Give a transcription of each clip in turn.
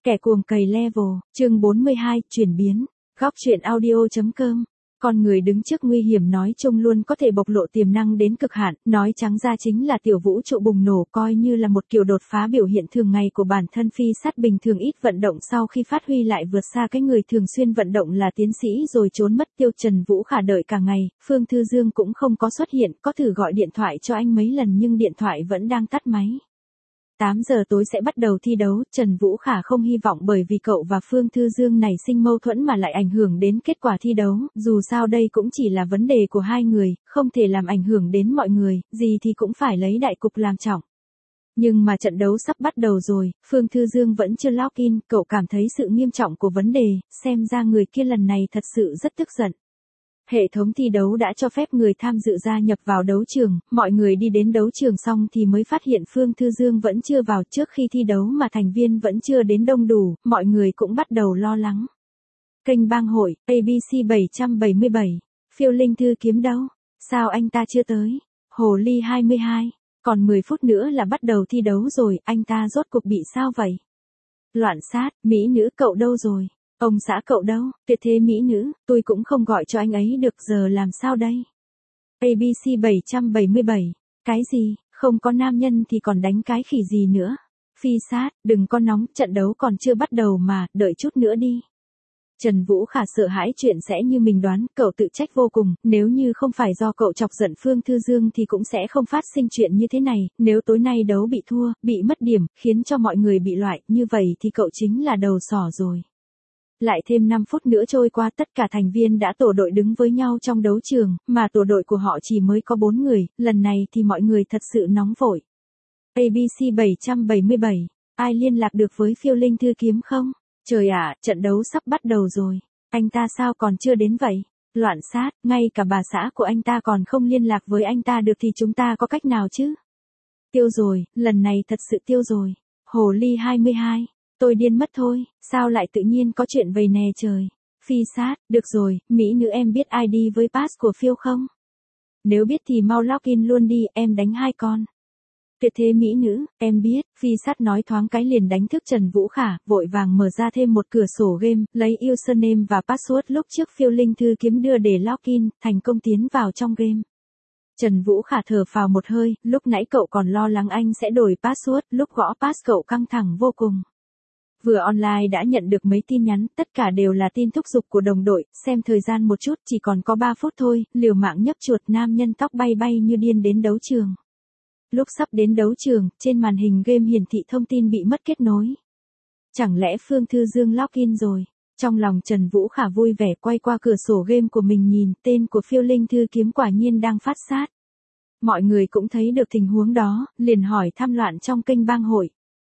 Kẻ cuồng cày level, chương 42, chuyển biến. Góc truyện audio.com. Con người đứng trước nguy hiểm nói chung luôn có thể bộc lộ tiềm năng đến cực hạn, nói trắng ra chính là tiểu vũ trụ bùng nổ, coi như là một kiểu đột phá biểu hiện thường ngày của bản thân. Phi sát bình thường ít vận động sau khi phát huy lại vượt xa cái người thường xuyên vận động là tiến sĩ rồi trốn mất tiêu. Trần Vũ Khả đợi cả ngày, Phương Thư Dương cũng không có xuất hiện, có thử gọi điện thoại cho anh mấy lần nhưng điện thoại vẫn đang tắt máy. 8 giờ tối sẽ bắt đầu thi đấu, Trần Vũ Khả không hy vọng bởi vì cậu và Phương Thư Dương nảy sinh mâu thuẫn mà lại ảnh hưởng đến kết quả thi đấu, dù sao đây cũng chỉ là vấn đề của hai người, không thể làm ảnh hưởng đến mọi người, gì thì cũng phải lấy đại cục làm trọng. Nhưng mà trận đấu sắp bắt đầu rồi, Phương Thư Dương vẫn chưa log in, cậu cảm thấy sự nghiêm trọng của vấn đề, xem ra người kia lần này thật sự rất tức giận. Hệ thống thi đấu đã cho phép người tham dự gia nhập vào đấu trường, mọi người đi đến đấu trường xong thì mới phát hiện Phương Thư Dương vẫn chưa vào. Trước khi thi đấu mà thành viên vẫn chưa đến đông đủ, mọi người cũng bắt đầu lo lắng. Kênh bang hội, ABC 777, Phiêu Linh Thư Kiếm đâu? Sao anh ta chưa tới? Hồ Ly 22, còn 10 phút nữa là bắt đầu thi đấu rồi, anh ta rốt cuộc bị sao vậy? Loạn sát, mỹ nữ cậu đâu rồi? Ông xã cậu đâu? Tuyệt thế mỹ nữ, tôi cũng không gọi cho anh ấy được, giờ làm sao đây? ABC 777, cái gì, không có nam nhân thì còn đánh cái khỉ gì nữa? Phi sát, đừng có nóng, trận đấu còn chưa bắt đầu mà, đợi chút nữa đi. Trần Vũ Khả sợ hãi chuyện sẽ như mình đoán, cậu tự trách vô cùng, nếu như không phải do cậu chọc giận Phương Thư Dương thì cũng sẽ không phát sinh chuyện như thế này, nếu tối nay đấu bị thua, bị mất điểm, khiến cho mọi người bị loại, như vậy thì cậu chính là đầu sỏ rồi. Lại thêm 5 phút nữa trôi qua, tất cả thành viên đã tổ đội đứng với nhau trong đấu trường, mà tổ đội của họ chỉ mới có 4 người, lần này thì mọi người thật sự nóng vội. ABC 777, ai liên lạc được với Phiêu Linh Thư Kiếm không? Trời ạ, trận đấu sắp bắt đầu rồi, anh ta sao còn chưa đến vậy? Loạn sát, ngay cả bà xã của anh ta còn không liên lạc với anh ta được thì chúng ta có cách nào chứ? Tiêu rồi, lần này thật sự tiêu rồi. Hồ Ly 22. Tôi điên mất thôi, sao lại tự nhiên có chuyện vầy nè trời. Phi sát, được rồi, mỹ nữ em biết ID với pass của Phiêu không? Nếu biết thì mau login luôn đi, em đánh 2 con. Tuyệt thế mỹ nữ, em biết, Phi sát nói thoáng cái liền đánh thức Trần Vũ Khả, vội vàng mở ra thêm một cửa sổ game, lấy username và password lúc trước Phiêu Linh Thư Kiếm đưa để login, thành công tiến vào trong game. Trần Vũ Khả thở phào một hơi, lúc nãy cậu còn lo lắng anh sẽ đổi password, lúc gõ pass cậu căng thẳng vô cùng. Vừa online đã nhận được mấy tin nhắn, tất cả đều là tin thúc giục của đồng đội, xem thời gian một chút, chỉ còn có 3 phút thôi, liều mạng nhấp chuột, nam nhân tóc bay bay như điên đến đấu trường. Lúc sắp đến đấu trường, trên màn hình game hiển thị thông tin bị mất kết nối. Chẳng lẽ Phương Thư Dương login rồi? Trong lòng Trần Vũ Khả vui vẻ quay qua cửa sổ game của mình nhìn, tên của Phiêu Linh Thư Kiếm quả nhiên đang phát sát. Mọi người cũng thấy được tình huống đó, liền hỏi thăm loạn trong kênh bang hội.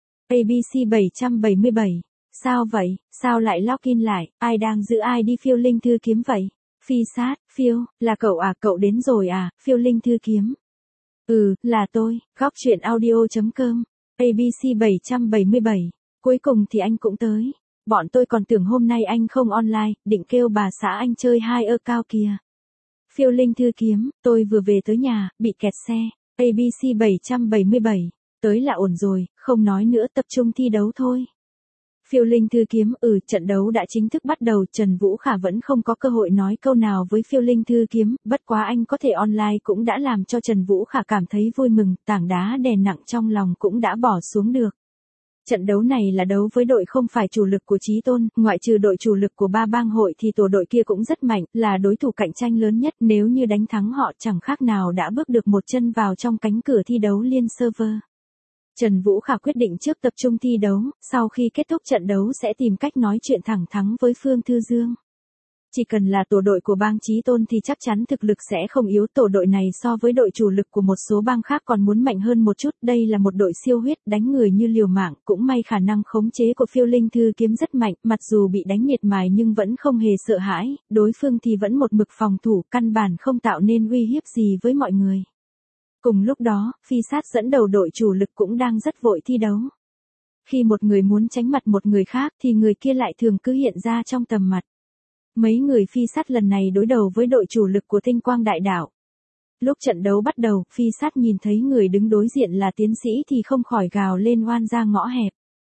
ABC 777, sao vậy, sao lại login lại, ai đang giữ ID Phiêu Linh Thư Kiếm vậy? Phi sát, Phiêu, là cậu à, cậu đến rồi à, Phiêu Linh Thư Kiếm. Ừ, là tôi, góc truyện audio.com, ABC 777, cuối cùng thì anh cũng tới. Bọn tôi còn tưởng hôm nay anh không online, định kêu bà xã anh chơi 2 ơ cao kìa. Phiêu Linh Thư Kiếm, tôi vừa về tới nhà, bị kẹt xe. ABC 777, tới là ổn rồi, không nói nữa, tập trung thi đấu thôi. Phiêu Linh Thư Kiếm, trận đấu đã chính thức bắt đầu, Trần Vũ Khả vẫn không có cơ hội nói câu nào với Phiêu Linh Thư Kiếm, bất quá anh có thể online cũng đã làm cho Trần Vũ Khả cảm thấy vui mừng, tảng đá đè nặng trong lòng cũng đã bỏ xuống được. Trận đấu này là đấu với đội không phải chủ lực của Chí Tôn, ngoại trừ đội chủ lực của 3 bang hội thì tổ đội kia cũng rất mạnh, là đối thủ cạnh tranh lớn nhất, nếu như đánh thắng họ chẳng khác nào đã bước được một chân vào trong cánh cửa thi đấu liên server. Trần Vũ Khả quyết định trước tập trung thi đấu, sau khi kết thúc trận đấu sẽ tìm cách nói chuyện thẳng thắn với Phương Thư Dương. Chỉ cần là tổ đội của bang Chí Tôn thì chắc chắn thực lực sẽ không yếu, tổ đội này so với đội chủ lực của một số bang khác còn muốn mạnh hơn một chút, đây là một đội siêu huyết, đánh người như liều mạng, cũng may khả năng khống chế của Phiêu Linh Thư Kiếm rất mạnh, mặc dù bị đánh miệt mài nhưng vẫn không hề sợ hãi, đối phương thì vẫn một mực phòng thủ, căn bản không tạo nên uy hiếp gì với mọi người. Cùng lúc đó, Phi sát dẫn đầu đội chủ lực cũng đang rất vội thi đấu. Khi một người muốn tránh mặt một người khác thì người kia lại thường cứ hiện ra trong tầm mặt. Mấy người Phi sát lần này đối đầu với đội chủ lực của Tinh Quang Đại Đảo. Lúc trận đấu bắt đầu, Phi sát nhìn thấy người đứng đối diện là tiến sĩ thì không khỏi gào lên oan ra ngõ hẹp.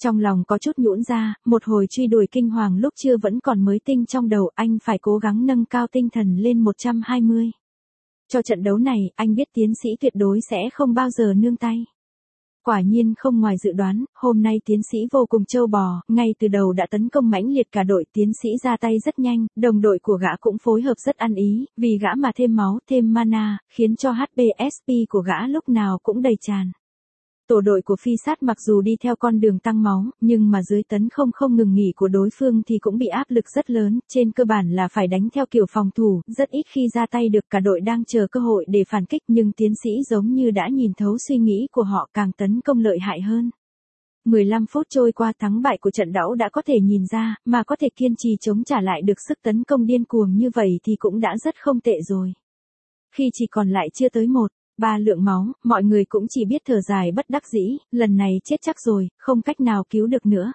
Trong lòng có chút nhũn ra, một hồi truy đuổi kinh hoàng lúc trưa vẫn còn mới tinh trong đầu, anh phải cố gắng nâng cao tinh thần lên 120. Cho trận đấu này, anh biết tiến sĩ tuyệt đối sẽ không bao giờ nương tay. Quả nhiên không ngoài dự đoán, hôm nay tiến sĩ vô cùng trâu bò, ngay từ đầu đã tấn công mãnh liệt cả đội, tiến sĩ ra tay rất nhanh, đồng đội của gã cũng phối hợp rất ăn ý, vì gã mà thêm máu, thêm mana, khiến cho HP SP của gã lúc nào cũng đầy tràn. Tổ đội của phi sát mặc dù đi theo con đường tăng máu, nhưng mà dưới tấn không ngừng nghỉ của đối phương thì cũng bị áp lực rất lớn, trên cơ bản là phải đánh theo kiểu phòng thủ, rất ít khi ra tay được, cả đội đang chờ cơ hội để phản kích, nhưng tiến sĩ giống như đã nhìn thấu suy nghĩ của họ, càng tấn công lợi hại hơn. 15 phút trôi qua, thắng bại của trận đấu đã có thể nhìn ra, mà có thể kiên trì chống trả lại được sức tấn công điên cuồng như vậy thì cũng đã rất không tệ rồi. Khi chỉ còn lại chưa tới 1/3 lượng máu, mọi người cũng chỉ biết thở dài bất đắc dĩ, lần này chết chắc rồi, không cách nào cứu được nữa.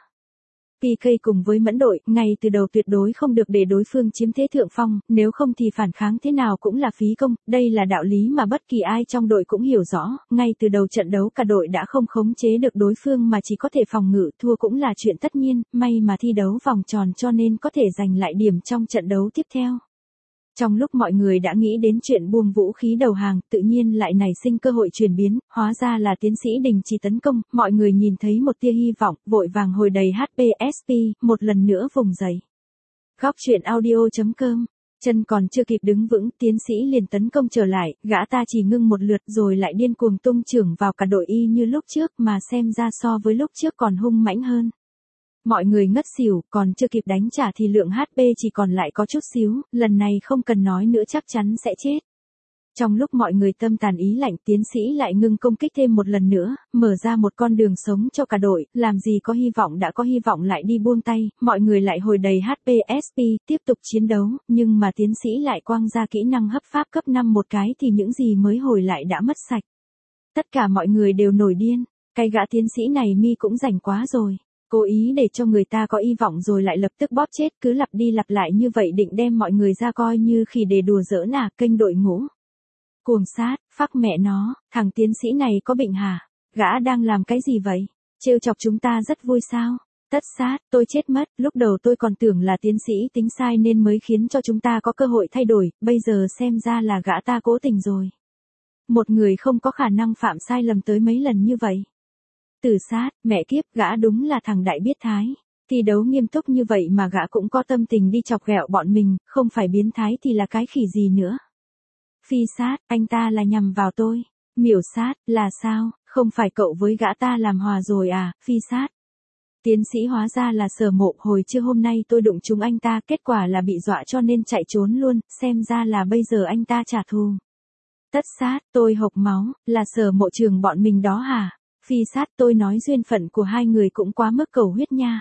PK cùng với mẫn đội, ngay từ đầu tuyệt đối không được để đối phương chiếm thế thượng phong, nếu không thì phản kháng thế nào cũng là phí công, đây là đạo lý mà bất kỳ ai trong đội cũng hiểu rõ, ngay từ đầu trận đấu cả đội đã không khống chế được đối phương mà chỉ có thể phòng ngự, thua cũng là chuyện tất nhiên, may mà thi đấu vòng tròn cho nên có thể giành lại điểm trong trận đấu tiếp theo. Trong lúc mọi người đã nghĩ đến chuyện buông vũ khí đầu hàng, tự nhiên lại nảy sinh cơ hội chuyển biến, hóa ra là tiến sĩ đình chỉ tấn công, mọi người nhìn thấy một tia hy vọng, vội vàng hồi đầy HP SP, một lần nữa vùng dậy. Góc truyện audio.com. Chân còn chưa kịp đứng vững, tiến sĩ liền tấn công trở lại, gã ta chỉ ngưng một lượt rồi lại điên cuồng tung chưởng vào cả đội y như lúc trước, mà xem ra so với lúc trước còn hung mãnh hơn. Mọi người ngất xỉu, còn chưa kịp đánh trả thì lượng HP chỉ còn lại có chút xíu, lần này không cần nói nữa chắc chắn sẽ chết. Trong lúc mọi người tâm tàn ý lạnh, tiến sĩ lại ngưng công kích thêm một lần nữa, mở ra một con đường sống cho cả đội, làm gì có hy vọng đã có hy vọng lại đi buông tay, mọi người lại hồi đầy HP SP, tiếp tục chiến đấu, nhưng mà tiến sĩ lại quăng ra kỹ năng hấp pháp cấp 5 một cái thì những gì mới hồi lại đã mất sạch. Tất cả mọi người đều nổi điên, cái gã tiến sĩ này mi cũng rảnh quá rồi. Cố ý để cho người ta có hy vọng rồi lại lập tức bóp chết, cứ lặp đi lặp lại như vậy định đem mọi người ra coi như khỉ để đùa giỡn à, kênh đội ngũ. Cuồng sát, phắc mẹ nó, thằng tiến sĩ này có bệnh hả? Gã đang làm cái gì vậy? Trêu chọc chúng ta rất vui sao? Tất sát, tôi chết mất, lúc đầu tôi còn tưởng là tiến sĩ tính sai nên mới khiến cho chúng ta có cơ hội thay đổi, bây giờ xem ra là gã ta cố tình rồi. Một người không có khả năng phạm sai lầm tới mấy lần như vậy. Tử sát, mẹ kiếp, gã đúng là thằng đại biết thái. Thi đấu nghiêm túc như vậy mà gã cũng có tâm tình đi chọc ghẹo bọn mình, không phải biến thái thì là cái khỉ gì nữa. Phi sát, anh ta là nhằm vào tôi. Miểu sát, là sao, không phải cậu với gã ta làm hòa rồi à, phi sát. Tiến sĩ hóa ra là Sở Mộ, hồi trưa hôm nay tôi đụng trúng anh ta, kết quả là bị dọa cho nên chạy trốn luôn, xem ra là bây giờ anh ta trả thù. Tất sát, tôi hộc máu, là Sở Mộ trường bọn mình đó hả? Phi sát, tôi nói duyên phận của hai người cũng quá mức cầu huyết nha.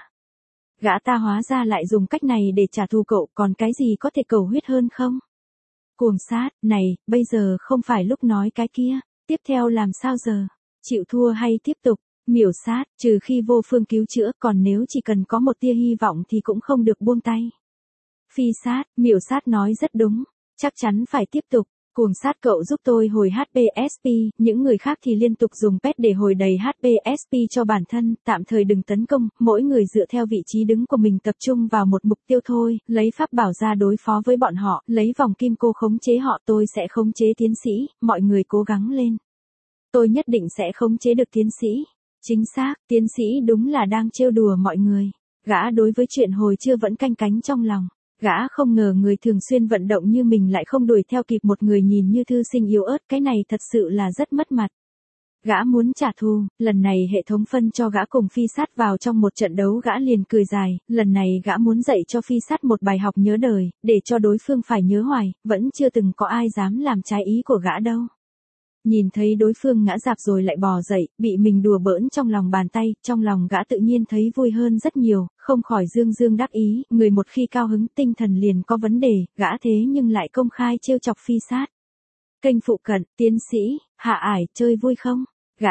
Gã ta hóa ra lại dùng cách này để trả thù cậu, còn cái gì có thể cầu huyết hơn không? Cuồng sát, này, bây giờ không phải lúc nói cái kia, tiếp theo làm sao giờ? Chịu thua hay tiếp tục? Miểu sát, trừ khi vô phương cứu chữa, còn nếu chỉ cần có một tia hy vọng thì cũng không được buông tay. Phi sát, miểu sát nói rất đúng, chắc chắn phải tiếp tục. Cuồng sát, cậu giúp tôi hồi HP SP, những người khác thì liên tục dùng pet để hồi đầy HP SP cho bản thân, tạm thời đừng tấn công, mỗi người dựa theo vị trí đứng của mình tập trung vào một mục tiêu thôi, lấy pháp bảo ra đối phó với bọn họ, lấy vòng kim cô khống chế họ, tôi sẽ khống chế tiến sĩ, mọi người cố gắng lên. Tôi nhất định sẽ khống chế được tiến sĩ. Chính xác, tiến sĩ đúng là đang trêu đùa mọi người. Gã đối với chuyện hồi trưa vẫn canh cánh trong lòng. Gã không ngờ người thường xuyên vận động như mình lại không đuổi theo kịp một người nhìn như thư sinh yếu ớt, cái này thật sự là rất mất mặt. Gã muốn trả thù, lần này hệ thống phân cho gã cùng phi sát vào trong một trận đấu, gã liền cười dài, lần này gã muốn dạy cho phi sát một bài học nhớ đời, để cho đối phương phải nhớ hoài, vẫn chưa từng có ai dám làm trái ý của gã đâu. Nhìn thấy đối phương ngã rạp rồi lại bò dậy, bị mình đùa bỡn trong lòng bàn tay, trong lòng gã tự nhiên thấy vui hơn rất nhiều, không khỏi dương dương đắc ý, người một khi cao hứng tinh thần liền có vấn đề, gã thế nhưng lại công khai trêu chọc phi sát. Kênh phụ cận, tiến sĩ, Hạ Ải, chơi vui không?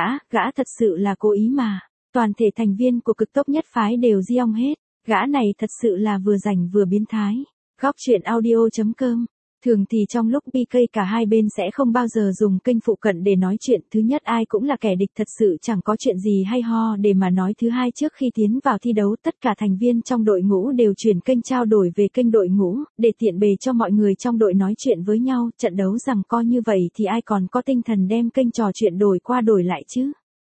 Gã thật sự là cố ý mà. Toàn thể thành viên của Cực Tốc Nhất Phái đều giong hết, gã này thật sự là vừa rảnh vừa biến thái. Góc truyện audio.com Thường thì trong lúc PK cả hai bên sẽ không bao giờ dùng kênh phụ cận để nói chuyện, thứ nhất ai cũng là kẻ địch thật sự chẳng có chuyện gì hay ho để mà nói, thứ hai trước khi tiến vào thi đấu tất cả thành viên trong đội ngũ đều chuyển kênh trao đổi về kênh đội ngũ, để tiện bề cho mọi người trong đội nói chuyện với nhau, trận đấu rằng co như vậy thì ai còn có tinh thần đem kênh trò chuyện đổi qua đổi lại chứ.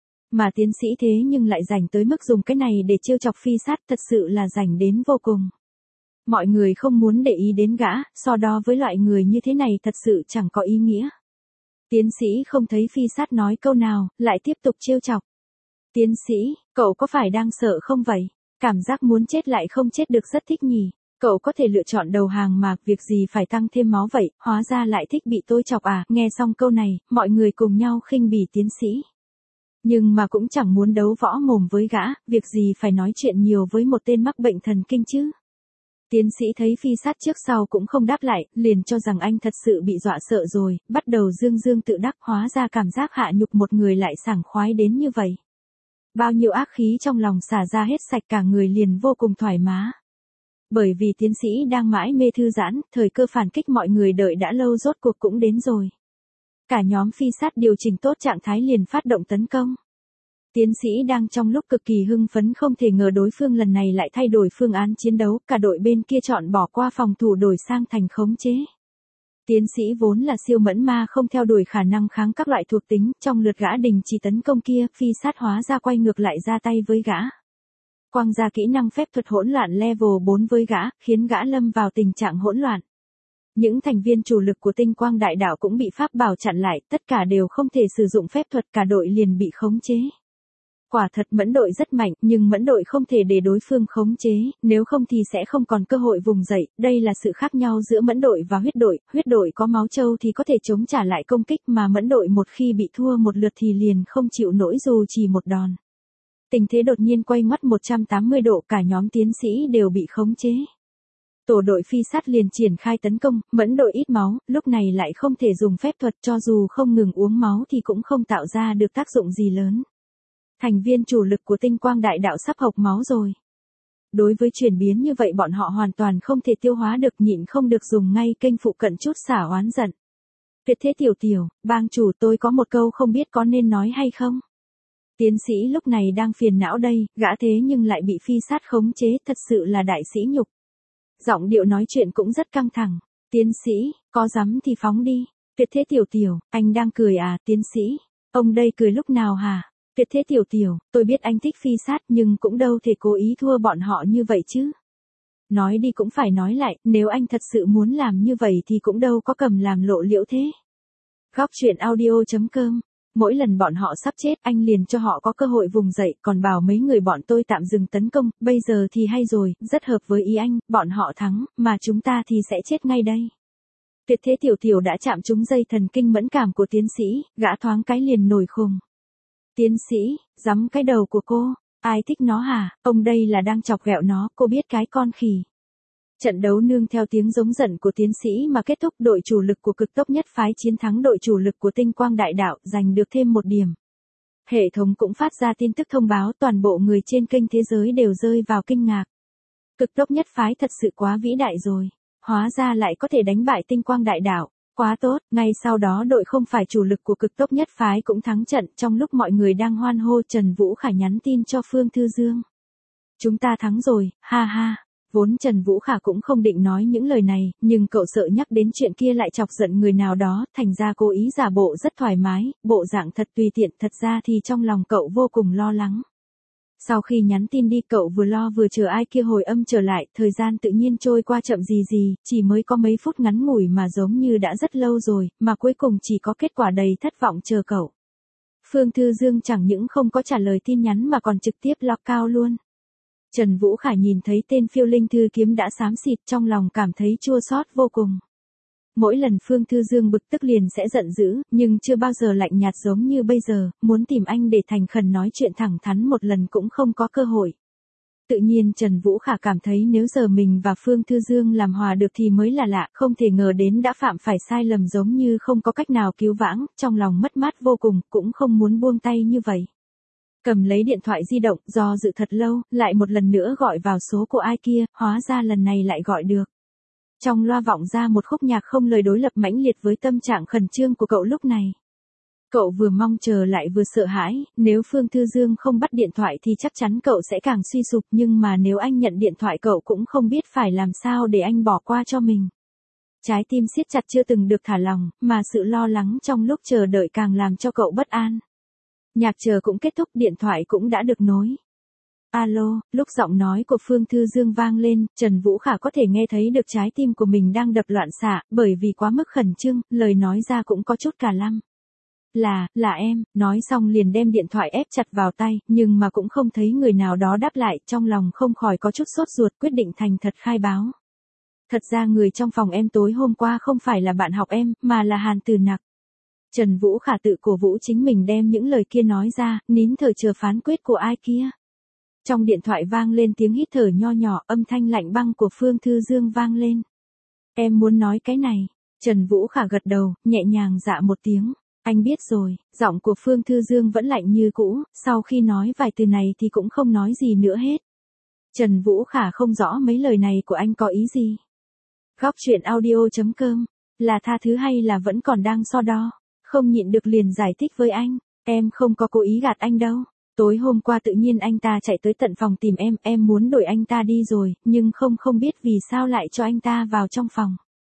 Mà tiến sĩ thế nhưng lại rảnh tới mức dùng cái này để trêu chọc Phi Sát, thật sự là rảnh đến vô cùng. Mọi người không muốn để ý đến gã, so đo với loại người như thế này thật sự chẳng có ý nghĩa. Tiến sĩ không thấy Phi Sát nói câu nào, lại tiếp tục trêu chọc. Tiến sĩ, cậu có phải đang sợ không vậy? Cảm giác muốn chết lại không chết được rất thích nhỉ? Cậu có thể lựa chọn đầu hàng mà, việc gì phải tăng thêm máu vậy, hóa ra lại thích bị tôi chọc à? Nghe xong câu này, mọi người cùng nhau khinh bỉ tiến sĩ. Nhưng mà cũng chẳng muốn đấu võ mồm với gã, việc gì phải nói chuyện nhiều với một tên mắc bệnh thần kinh chứ. Tiến sĩ thấy Phi Sát trước sau cũng không đáp lại, liền cho rằng anh thật sự bị dọa sợ rồi, bắt đầu dương dương tự đắc, hóa ra cảm giác hạ nhục một người lại sảng khoái đến như vậy. Bao nhiêu ác khí trong lòng xả ra hết sạch, cả người liền vô cùng thoải mái. Bởi vì tiến sĩ đang mãi mê thư giãn, thời cơ phản kích mọi người đợi đã lâu rốt cuộc cũng đến rồi. Cả nhóm Phi Sát điều chỉnh tốt trạng thái liền phát động tấn công. Tiến sĩ đang trong lúc cực kỳ hưng phấn, không thể ngờ đối phương lần này lại thay đổi phương án chiến đấu, cả đội bên kia chọn bỏ qua phòng thủ đổi sang thành khống chế. Tiến sĩ vốn là siêu mẫn ma không theo đuổi khả năng kháng các loại thuộc tính, trong lượt gã đình chỉ tấn công kia, Phi Sát hóa ra quay ngược lại ra tay với gã. Quang ra kỹ năng phép thuật hỗn loạn level 4 với gã, khiến gã lâm vào tình trạng hỗn loạn. Những thành viên chủ lực của Tinh Quang Đại Đạo cũng bị pháp bảo chặn lại, tất cả đều không thể sử dụng phép thuật, cả đội liền bị khống chế. Quả thật mẫn đội rất mạnh, nhưng mẫn đội không thể để đối phương khống chế, nếu không thì sẽ không còn cơ hội vùng dậy, đây là sự khác nhau giữa mẫn đội và huyết đội có máu trâu thì có thể chống trả lại công kích, mà mẫn đội một khi bị thua một lượt thì liền không chịu nổi dù chỉ một đòn. Tình thế đột nhiên quay ngoắt 180 độ, cả nhóm tiến sĩ đều bị khống chế. Tổ đội Phi Sát liền triển khai tấn công, mẫn đội ít máu, lúc này lại không thể dùng phép thuật, cho dù không ngừng uống máu thì cũng không tạo ra được tác dụng gì lớn. Thành viên chủ lực của Tinh Quang Đại Đạo sắp hộc máu rồi. Đối với chuyển biến như vậy bọn họ hoàn toàn không thể tiêu hóa được, nhịn không được dùng ngay kênh phụ cận chút xả oán giận. Tuyệt thế tiểu, bang chủ, tôi có một câu không biết có nên nói hay không? Tiến sĩ lúc này đang phiền não đây, gã thế nhưng lại bị Phi Sát khống chế, thật sự là đại sĩ nhục. Giọng điệu nói chuyện cũng rất căng thẳng. Tiến sĩ, có dám thì phóng đi. Tuyệt thế tiểu, anh đang cười à? Tiến sĩ, ông đây cười lúc nào hả? Tuyệt thế tiểu, tôi biết anh thích Phi Sát nhưng cũng đâu thể cố ý thua bọn họ như vậy chứ. Nói đi cũng phải nói lại, nếu anh thật sự muốn làm như vậy thì cũng đâu có cầm làm lộ liễu thế. Góc truyện audio.com. Mỗi lần bọn họ sắp chết anh liền cho họ có cơ hội vùng dậy, còn bảo mấy người bọn tôi tạm dừng tấn công, bây giờ thì hay rồi, rất hợp với ý anh, bọn họ thắng, mà chúng ta thì sẽ chết ngay đây. Tuyệt thế tiểu đã chạm trúng dây thần kinh mẫn cảm của tiến sĩ, gã thoáng cái liền nổi khùng. Tiến sĩ, giắm cái đầu của cô, ai thích nó hả? Ông đây là đang chọc ghẹo nó, cô biết cái con khỉ. Trận đấu nương theo tiếng giống giận của tiến sĩ mà kết thúc, đội chủ lực của Cực Tốc Nhất Phái chiến thắng đội chủ lực của Tinh Quang Đại Đạo, giành được thêm 1 điểm. Hệ thống cũng phát ra tin tức thông báo, toàn bộ người trên kênh thế giới đều rơi vào kinh ngạc. Cực Tốc Nhất Phái thật sự quá vĩ đại rồi, hóa ra lại có thể đánh bại Tinh Quang Đại Đạo. Quá tốt, ngay sau đó đội không phải chủ lực của Cực Tốc Nhất Phái cũng thắng trận, trong lúc mọi người đang hoan hô Trần Vũ Khả nhắn tin cho Phương Thư Dương. Chúng ta thắng rồi, ha ha. Vốn Trần Vũ Khả cũng không định nói những lời này, nhưng cậu sợ nhắc đến chuyện kia lại chọc giận người nào đó, thành ra cố ý giả bộ rất thoải mái, bộ dạng thật tùy tiện, thật ra thì trong lòng cậu vô cùng lo lắng. Sau khi nhắn tin đi cậu vừa lo vừa chờ ai kia hồi âm trở lại, thời gian tự nhiên trôi qua chậm gì, chỉ mới có mấy phút ngắn ngủi mà giống như đã rất lâu rồi, mà cuối cùng chỉ có kết quả đầy thất vọng chờ cậu. Phương Thư Dương chẳng những không có trả lời tin nhắn mà còn trực tiếp lock cao luôn. Trần Vũ Khả nhìn thấy tên phiêu linh thư kiếm đã xám xịt, trong lòng cảm thấy chua xót vô cùng. Mỗi lần Phương Thư Dương bực tức liền sẽ giận dữ, nhưng chưa bao giờ lạnh nhạt giống như bây giờ, muốn tìm anh để thành khẩn nói chuyện thẳng thắn một lần cũng không có cơ hội. Tự nhiên Trần Vũ Khả cảm thấy nếu giờ mình và Phương Thư Dương làm hòa được thì mới là lạ, không thể ngờ đến đã phạm phải sai lầm giống như không có cách nào cứu vãng, trong lòng mất mát vô cùng, cũng không muốn buông tay như vậy. Cầm lấy điện thoại di động, do dự thật lâu, lại một lần nữa gọi vào số của ai kia, hóa ra lần này lại gọi được. Trong loa vọng ra một khúc nhạc không lời đối lập mãnh liệt với tâm trạng khẩn trương của cậu lúc này. Cậu vừa mong chờ lại vừa sợ hãi, nếu Phương Thư Dương không bắt điện thoại thì chắc chắn cậu sẽ càng suy sụp, nhưng mà nếu anh nhận điện thoại cậu cũng không biết phải làm sao để anh bỏ qua cho mình. Trái tim siết chặt chưa từng được thả lỏng, mà sự lo lắng trong lúc chờ đợi càng làm cho cậu bất an. Nhạc chờ cũng kết thúc, điện thoại cũng đã được nối. Alo, lúc giọng nói của Phương Thư Dương vang lên, Trần Vũ Khả có thể nghe thấy được trái tim của mình đang đập loạn xạ, bởi vì quá mức khẩn trương, lời nói ra cũng có chút cả lăm. Là em, nói xong liền đem điện thoại ép chặt vào tay, nhưng mà cũng không thấy người nào đó đáp lại, trong lòng không khỏi có chút sốt ruột, quyết định thành thật khai báo. Thật ra người trong phòng em tối hôm qua không phải là bạn học em, mà là Hàn Tử Nặc. Trần Vũ Khả tự cổ vũ chính mình đem những lời kia nói ra, nín thở chờ phán quyết của ai kia. Trong điện thoại vang lên tiếng hít thở nho nhỏ, âm thanh lạnh băng của Phương Thư Dương vang lên. Em muốn nói cái này. Trần Vũ Khả gật đầu, nhẹ nhàng dạ một tiếng. Anh biết rồi, giọng của Phương Thư Dương vẫn lạnh như cũ, sau khi nói vài từ này thì cũng không nói gì nữa hết. Trần Vũ Khả không rõ mấy lời này của anh có ý gì. Góc truyện audio.com, là tha thứ hay là vẫn còn đang so đo, không nhịn được liền giải thích với anh, em không có cố ý gạt anh đâu. Tối hôm qua tự nhiên anh ta chạy tới tận phòng tìm em muốn đuổi anh ta đi rồi, nhưng không biết vì sao lại cho anh ta vào trong phòng.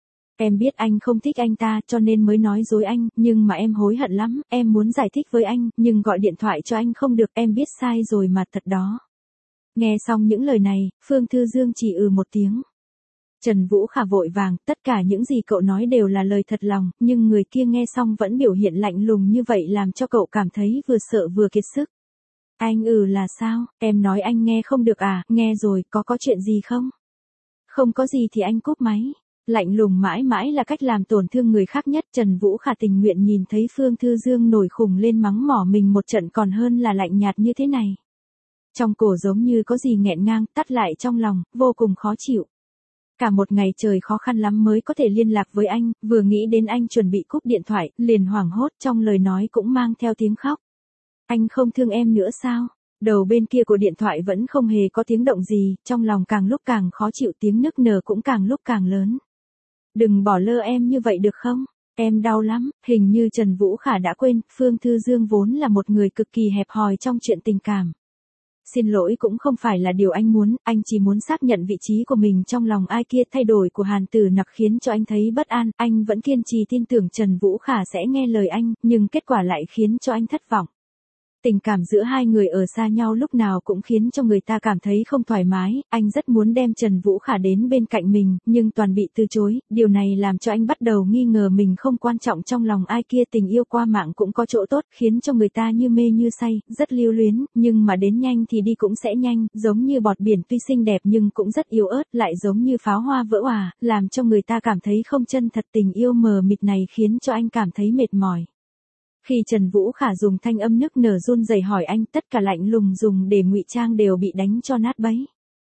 Em biết anh không thích anh ta cho nên mới nói dối anh, nhưng mà em hối hận lắm, em muốn giải thích với anh, nhưng gọi điện thoại cho anh không được, em biết sai rồi mà thật đó. Nghe xong những lời này, Phương Thư Dương chỉ một tiếng. Trần Vũ Khả vội vàng, tất cả những gì cậu nói đều là lời thật lòng, nhưng người kia nghe xong vẫn biểu hiện lạnh lùng như vậy làm cho cậu cảm thấy vừa sợ vừa kiệt sức. Anh là sao, em nói anh nghe không được à, nghe rồi, có chuyện gì không? Không có gì thì anh cúp máy. Lạnh lùng mãi mãi là cách làm tổn thương người khác nhất. Trần Vũ Khả tình nguyện nhìn thấy Phương Thư Dương nổi khùng lên mắng mỏ mình một trận còn hơn là lạnh nhạt như thế này. Trong cổ giống như có gì nghẹn ngang, tắt lại trong lòng, vô cùng khó chịu. Cả một ngày trời khó khăn lắm mới có thể liên lạc với anh, vừa nghĩ đến anh chuẩn bị cúp điện thoại, liền hoảng hốt, trong lời nói cũng mang theo tiếng khóc. Anh không thương em nữa sao? Đầu bên kia của điện thoại vẫn không hề có tiếng động gì, trong lòng càng lúc càng khó chịu, tiếng nức nở cũng càng lúc càng lớn. Đừng bỏ lơ em như vậy được không? Em đau lắm. Hình như Trần Vũ Khả đã quên, Phương Thư Dương vốn là một người cực kỳ hẹp hòi trong chuyện tình cảm. Xin lỗi cũng không phải là điều anh muốn, anh chỉ muốn xác nhận vị trí của mình trong lòng ai kia. Thay đổi của Hàn Tử Nặc khiến cho anh thấy bất an, anh vẫn kiên trì tin tưởng Trần Vũ Khả sẽ nghe lời anh, nhưng kết quả lại khiến cho anh thất vọng. Tình cảm giữa hai người ở xa nhau lúc nào cũng khiến cho người ta cảm thấy không thoải mái, anh rất muốn đem Trần Vũ Khả đến bên cạnh mình, nhưng toàn bị từ chối, điều này làm cho anh bắt đầu nghi ngờ mình không quan trọng trong lòng ai kia. Tình yêu qua mạng cũng có chỗ tốt, khiến cho người ta như mê như say, rất lưu luyến, nhưng mà đến nhanh thì đi cũng sẽ nhanh, giống như bọt biển tuy xinh đẹp nhưng cũng rất yếu ớt, lại giống như pháo hoa vỡ òa, làm cho người ta cảm thấy không chân thật. Tình yêu mờ mịt này khiến cho anh cảm thấy mệt mỏi. Khi Trần Vũ Khả dùng thanh âm nức nở run rẩy hỏi anh, tất cả lạnh lùng dùng để ngụy trang đều bị đánh cho nát bấy.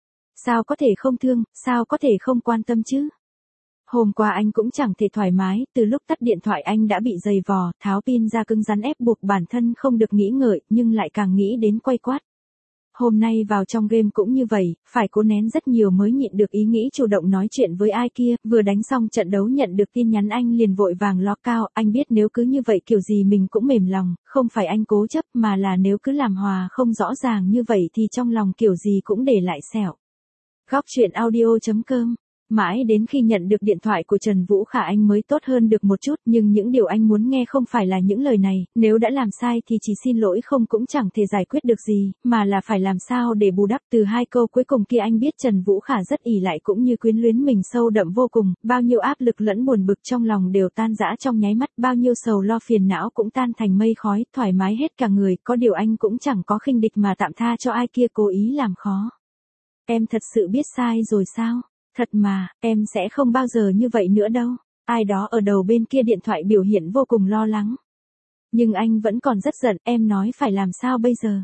Sao có thể không thương, sao có thể không quan tâm chứ? Hôm qua anh cũng chẳng thể thoải mái, từ lúc tắt điện thoại anh đã bị dày vò, tháo pin ra cứng rắn ép buộc bản thân không được nghĩ ngợi, nhưng lại càng nghĩ đến quay quát. Hôm nay vào trong game cũng như vậy, phải cố nén rất nhiều mới nhịn được ý nghĩ chủ động nói chuyện với ai kia, vừa đánh xong trận đấu nhận được tin nhắn anh liền vội vàng ló cao, anh biết nếu cứ như vậy kiểu gì mình cũng mềm lòng, không phải anh cố chấp mà là nếu cứ làm hòa không rõ ràng như vậy thì trong lòng kiểu gì cũng để lại sẹo. Góc truyện audio.com. Mãi đến khi nhận được điện thoại của Trần Vũ Khả anh mới tốt hơn được một chút, nhưng những điều anh muốn nghe không phải là những lời này, nếu đã làm sai thì chỉ xin lỗi không cũng chẳng thể giải quyết được gì, mà là phải làm sao để bù đắp. Từ hai câu cuối cùng kia anh biết Trần Vũ Khả rất ỷ lại cũng như quyến luyến mình sâu đậm vô cùng, bao nhiêu áp lực lẫn buồn bực trong lòng đều tan rã trong nháy mắt, bao nhiêu sầu lo phiền não cũng tan thành mây khói, thoải mái hết cả người, có điều anh cũng chẳng có khinh địch mà tạm tha cho ai kia cố ý làm khó. Em thật sự biết sai rồi sao? Thật mà, em sẽ không bao giờ như vậy nữa đâu. Ai đó ở đầu bên kia điện thoại biểu hiện vô cùng lo lắng. Nhưng anh vẫn còn rất giận, em nói phải làm sao bây giờ?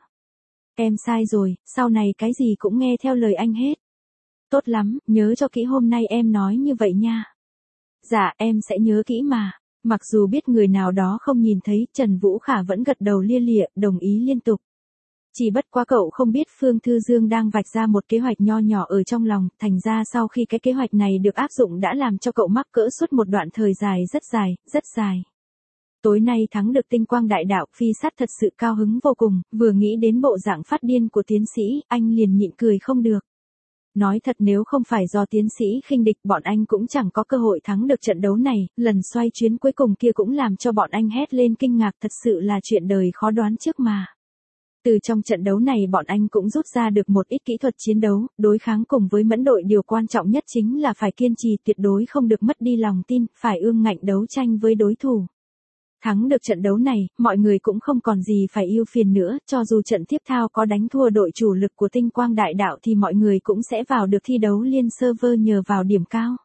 Em sai rồi, sau này cái gì cũng nghe theo lời anh hết. Tốt lắm, nhớ cho kỹ hôm nay em nói như vậy nha. Dạ, em sẽ nhớ kỹ mà. Mặc dù biết người nào đó không nhìn thấy, Trần Vũ Khả vẫn gật đầu lia lịa, đồng ý liên tục. Chỉ bất quá cậu không biết Phương Thư Dương đang vạch ra một kế hoạch nho nhỏ ở trong lòng, thành ra sau khi cái kế hoạch này được áp dụng đã làm cho cậu mắc cỡ suốt một đoạn thời dài, rất dài. Tối nay thắng được tinh quang đại đạo, Phi Sát thật sự cao hứng vô cùng, vừa nghĩ đến bộ dạng phát điên của tiến sĩ, anh liền nhịn cười không được. Nói thật nếu không phải do tiến sĩ khinh địch, bọn anh cũng chẳng có cơ hội thắng được trận đấu này, lần xoay chuyến cuối cùng kia cũng làm cho bọn anh hét lên kinh ngạc, thật sự là chuyện đời khó đoán trước mà. Từ trong trận đấu này bọn anh cũng rút ra được một ít kỹ thuật chiến đấu, đối kháng cùng với Mẫn đội điều quan trọng nhất chính là phải kiên trì, tuyệt đối không được mất đi lòng tin, phải ương ngạnh đấu tranh với đối thủ. Thắng được trận đấu này, mọi người cũng không còn gì phải ưu phiền nữa, cho dù trận tiếp theo có đánh thua đội chủ lực của tinh quang đại đạo thì mọi người cũng sẽ vào được thi đấu liên server nhờ vào điểm cao.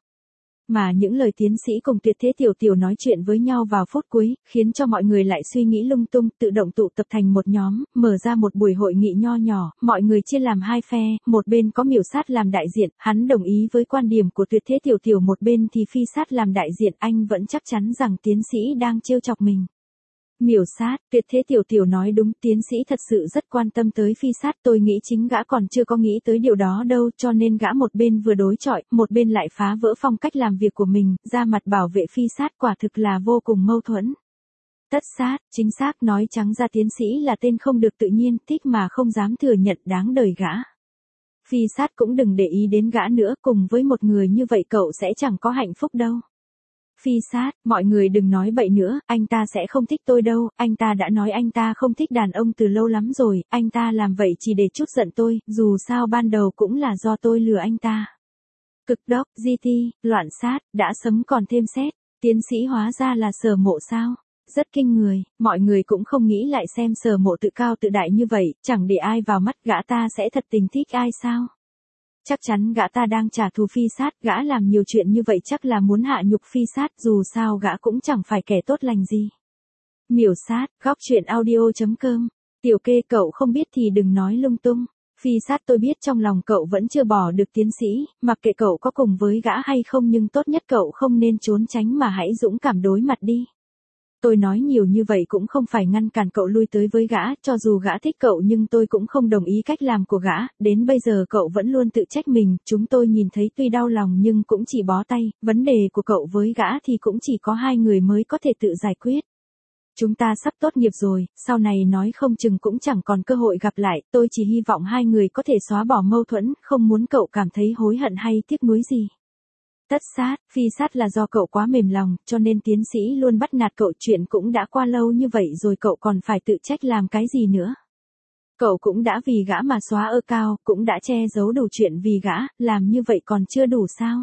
Mà những lời tiến sĩ cùng Tuyệt Thế Tiểu Tiểu nói chuyện với nhau vào phút cuối, khiến cho mọi người lại suy nghĩ lung tung, tự động tụ tập thành một nhóm, mở ra một buổi hội nghị nho nhỏ, mọi người chia làm hai phe, một bên có Miểu Sát làm đại diện, hắn đồng ý với quan điểm của Tuyệt Thế Tiểu Tiểu, một bên thì Phi Sát làm đại diện, anh vẫn chắc chắn rằng tiến sĩ đang trêu chọc mình. Miểu Sát, Tuyệt Thế Tiểu Tiểu nói đúng, tiến sĩ thật sự rất quan tâm tới Phi Sát, tôi nghĩ chính gã còn chưa có nghĩ tới điều đó đâu, cho nên gã một bên vừa đối chọi, một bên lại phá vỡ phong cách làm việc của mình, ra mặt bảo vệ Phi Sát, quả thực là vô cùng mâu thuẫn. Tất sát, chính xác, nói trắng ra tiến sĩ là tên không được tự nhiên, thích mà không dám thừa nhận, đáng đời gã. Phi Sát cũng đừng để ý đến gã nữa, cùng với một người như vậy cậu sẽ chẳng có hạnh phúc đâu. Phi Sát, mọi người đừng nói bậy nữa, anh ta sẽ không thích tôi đâu, anh ta đã nói anh ta không thích đàn ông từ lâu lắm rồi, anh ta làm vậy chỉ để trút giận tôi, dù sao ban đầu cũng là do tôi lừa anh ta. Cực đốc, GT, loạn sát, đã sấm còn thêm xét, tiến sĩ hóa ra là Sở Mộ sao? Rất kinh người, mọi người cũng không nghĩ lại xem Sở Mộ tự cao tự đại như vậy, chẳng để ai vào mắt, gã ta sẽ thật tình thích ai sao? Chắc chắn gã ta đang trả thù Phi Sát, gã làm nhiều chuyện như vậy chắc là muốn hạ nhục Phi Sát, dù sao gã cũng chẳng phải kẻ tốt lành gì. Miểu Sát, góc truyện audio.com. Tiểu Kê, cậu không biết thì đừng nói lung tung. Phi Sát, tôi biết trong lòng cậu vẫn chưa bỏ được tiến sĩ, mặc kệ cậu có cùng với gã hay không, nhưng tốt nhất cậu không nên trốn tránh mà hãy dũng cảm đối mặt đi. Tôi nói nhiều như vậy cũng không phải ngăn cản cậu lui tới với gã, cho dù gã thích cậu nhưng tôi cũng không đồng ý cách làm của gã, đến bây giờ cậu vẫn luôn tự trách mình, chúng tôi nhìn thấy tuy đau lòng nhưng cũng chỉ bó tay, vấn đề của cậu với gã thì cũng chỉ có hai người mới có thể tự giải quyết. Chúng ta sắp tốt nghiệp rồi, sau này nói không chừng cũng chẳng còn cơ hội gặp lại, tôi chỉ hy vọng hai người có thể xóa bỏ mâu thuẫn, không muốn cậu cảm thấy hối hận hay tiếc nuối gì. Tất sát, Phi Sát là do cậu quá mềm lòng, cho nên tiến sĩ luôn bắt nạt cậu, chuyện cũng đã qua lâu như vậy rồi cậu còn phải tự trách làm cái gì nữa. Cậu cũng đã vì gã mà xóa ơ cao, cũng đã che giấu đủ chuyện vì gã, làm như vậy còn chưa đủ sao?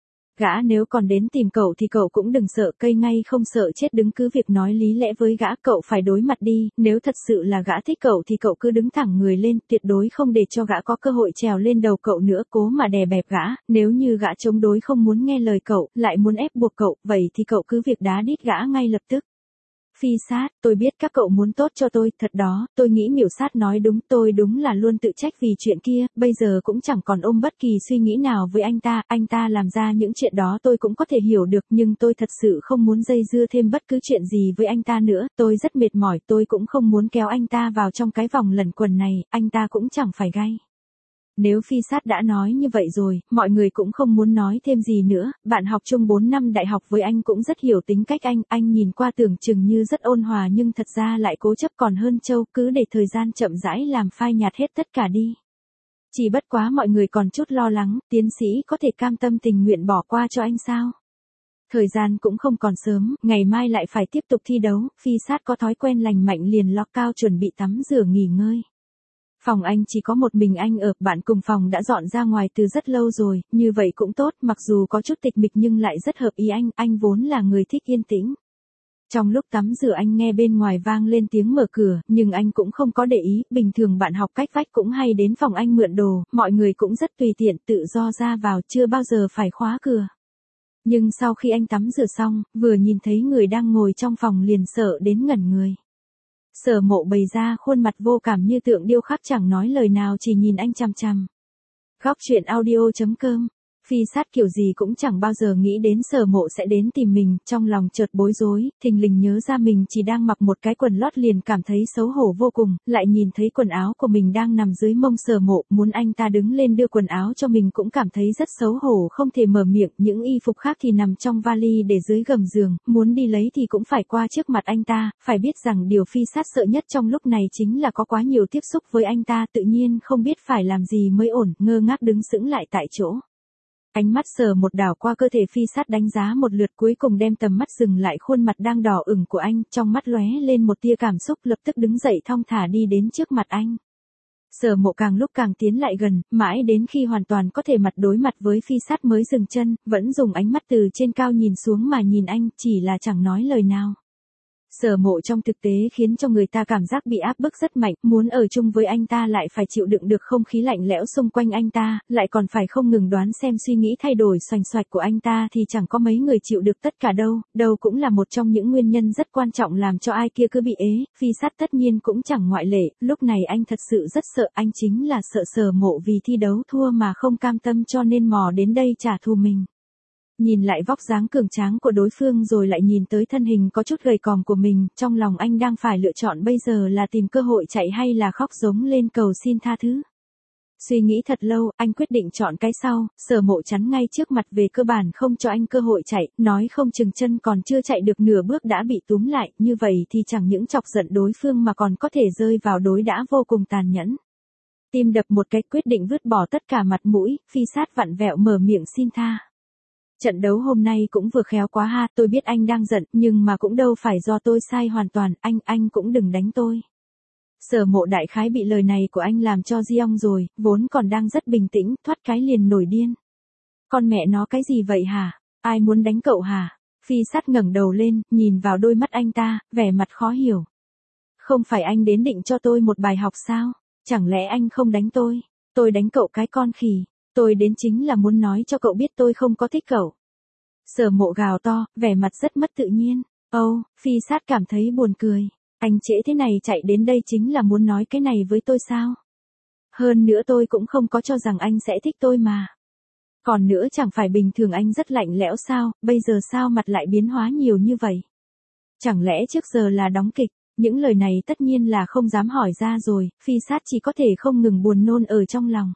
Gã nếu còn đến tìm cậu thì cậu cũng đừng sợ, cây ngay không sợ chết, đứng cứ việc nói lý lẽ với gã, cậu phải đối mặt đi, nếu thật sự là gã thích cậu thì cậu cứ đứng thẳng người lên, tuyệt đối không để cho gã có cơ hội trèo lên đầu cậu nữa, cố mà đè bẹp gã, nếu như gã chống đối không muốn nghe lời cậu, lại muốn ép buộc cậu, vậy thì cậu cứ việc đá đít gã ngay lập tức. Phi Sát, tôi biết các cậu muốn tốt cho tôi, thật đó, tôi nghĩ Miểu Sát nói đúng, tôi đúng là luôn tự trách vì chuyện kia, bây giờ cũng chẳng còn ôm bất kỳ suy nghĩ nào với anh ta làm ra những chuyện đó tôi cũng có thể hiểu được, nhưng tôi thật sự không muốn dây dưa thêm bất cứ chuyện gì với anh ta nữa, tôi rất mệt mỏi, tôi cũng không muốn kéo anh ta vào trong cái vòng lẩn quẩn này, anh ta cũng chẳng phải gay. Nếu Phi Sát đã nói như vậy rồi, mọi người cũng không muốn nói thêm gì nữa, bạn học chung 4 năm đại học với anh cũng rất hiểu tính cách anh nhìn qua tưởng chừng như rất ôn hòa nhưng thật ra lại cố chấp còn hơn trâu, cứ để thời gian chậm rãi làm phai nhạt hết tất cả đi. Chỉ bất quá mọi người còn chút lo lắng, tiến sĩ có thể cam tâm tình nguyện bỏ qua cho anh sao? Thời gian cũng không còn sớm, ngày mai lại phải tiếp tục thi đấu, Phi Sát có thói quen lành mạnh liền log cao chuẩn bị tắm rửa nghỉ ngơi. Phòng anh chỉ có một mình anh ở, bạn cùng phòng đã dọn ra ngoài từ rất lâu rồi, như vậy cũng tốt, mặc dù có chút tịch mịch nhưng lại rất hợp ý anh vốn là người thích yên tĩnh. Trong lúc tắm rửa anh nghe bên ngoài vang lên tiếng mở cửa, nhưng anh cũng không có để ý, bình thường bạn học cách vách cũng hay đến phòng anh mượn đồ, mọi người cũng rất tùy tiện, tự do ra vào, chưa bao giờ phải khóa cửa. Nhưng sau khi anh tắm rửa xong, vừa nhìn thấy người đang ngồi trong phòng liền sợ đến ngẩn người. Sở Mộ bày ra khuôn mặt vô cảm như tượng điêu khắc, chẳng nói lời nào, chỉ nhìn anh chằm chằm. Góc truyện audio.com Phi sát kiểu gì cũng chẳng bao giờ nghĩ đến Sở Mộ sẽ đến tìm mình, trong lòng chợt bối rối, thình lình nhớ ra mình chỉ đang mặc một cái quần lót liền cảm thấy xấu hổ vô cùng, lại nhìn thấy quần áo của mình đang nằm dưới mông Sở Mộ, muốn anh ta đứng lên đưa quần áo cho mình cũng cảm thấy rất xấu hổ không thể mở miệng, những y phục khác thì nằm trong vali để dưới gầm giường, muốn đi lấy thì cũng phải qua trước mặt anh ta, phải biết rằng điều Phi sát sợ nhất trong lúc này chính là có quá nhiều tiếp xúc với anh ta, tự nhiên không biết phải làm gì mới ổn, ngơ ngác đứng sững lại tại chỗ. Ánh mắt Sở Một đảo qua cơ thể Phi sát đánh giá một lượt cuối cùng đem tầm mắt dừng lại khuôn mặt đang đỏ ửng của anh, trong mắt lóe lên một tia cảm xúc lập tức đứng dậy thong thả đi đến trước mặt anh. Sở Mộ càng lúc càng tiến lại gần, mãi đến khi hoàn toàn có thể mặt đối mặt với Phi sát mới dừng chân, vẫn dùng ánh mắt từ trên cao nhìn xuống mà nhìn anh, chỉ là chẳng nói lời nào. Sở Mộ trong thực tế khiến cho người ta cảm giác bị áp bức rất mạnh, muốn ở chung với anh ta lại phải chịu đựng được không khí lạnh lẽo xung quanh anh ta, lại còn phải không ngừng đoán xem suy nghĩ thay đổi xoành xoạch của anh ta thì chẳng có mấy người chịu được tất cả đâu, đâu cũng là một trong những nguyên nhân rất quan trọng làm cho ai kia cứ bị ế, Phi sát tất nhiên cũng chẳng ngoại lệ, lúc này anh thật sự rất sợ, anh chính là sợ Sở Mộ vì thi đấu thua mà không cam tâm cho nên mò đến đây trả thù mình. Nhìn lại vóc dáng cường tráng của đối phương rồi lại nhìn tới thân hình có chút gầy còm của mình, trong lòng anh đang phải lựa chọn bây giờ là tìm cơ hội chạy hay là khóc giống lên cầu xin tha thứ. Suy nghĩ thật lâu, anh quyết định chọn cái sau, Sở Mộ chắn ngay trước mặt về cơ bản không cho anh cơ hội chạy, nói không chừng chân còn chưa chạy được nửa bước đã bị túm lại, như vậy thì chẳng những chọc giận đối phương mà còn có thể rơi vào đối đãi vô cùng tàn nhẫn. Tim đập một cái quyết định vứt bỏ tất cả mặt mũi, Phi sát vặn vẹo mở miệng xin tha. Trận đấu hôm nay cũng vừa khéo quá ha, tôi biết anh đang giận, nhưng mà cũng đâu phải do tôi sai hoàn toàn, anh cũng đừng đánh tôi. Sở Mộ đại khái bị lời này của anh làm cho giông rồi, vốn còn đang rất bình tĩnh, thoát cái liền nổi điên. Con mẹ nó cái gì vậy hả? Ai muốn đánh cậu hả? Phi sát ngẩng đầu lên, nhìn vào đôi mắt anh ta, vẻ mặt khó hiểu. Không phải anh đến định cho tôi một bài học sao? Chẳng lẽ anh không đánh tôi đánh cậu cái con khỉ. Tôi đến chính là muốn nói cho cậu biết tôi không có thích cậu. Sở Mộ gào to, vẻ mặt rất mất tự nhiên. Phi sát cảm thấy buồn cười. Anh trễ thế này chạy đến đây chính là muốn nói cái này với tôi sao? Hơn nữa tôi cũng không có cho rằng anh sẽ thích tôi mà. Còn nữa chẳng phải bình thường anh rất lạnh lẽo sao, bây giờ sao mặt lại biến hóa nhiều như vậy? Chẳng lẽ trước giờ là đóng kịch? Những lời này tất nhiên là không dám hỏi ra rồi, Phi sát chỉ có thể không ngừng buồn nôn ở trong lòng.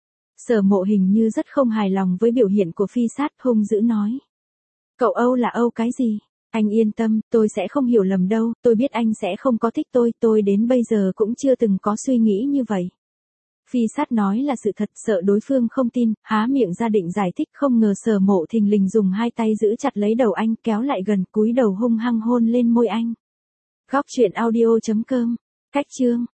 Sở Mộ hình như rất không hài lòng với biểu hiện của Phi sát, hung dữ nói. Cậu là cái gì? Anh yên tâm, tôi sẽ không hiểu lầm đâu, tôi biết anh sẽ không có thích tôi đến bây giờ cũng chưa từng có suy nghĩ như vậy. Phi sát nói là sự thật, sợ đối phương không tin, há miệng ra định giải thích, không ngờ Sở Mộ thình lình dùng hai tay giữ chặt lấy đầu anh, kéo lại gần, cúi đầu hung hăng hôn lên môi anh. Góc truyện audio.com, cách chương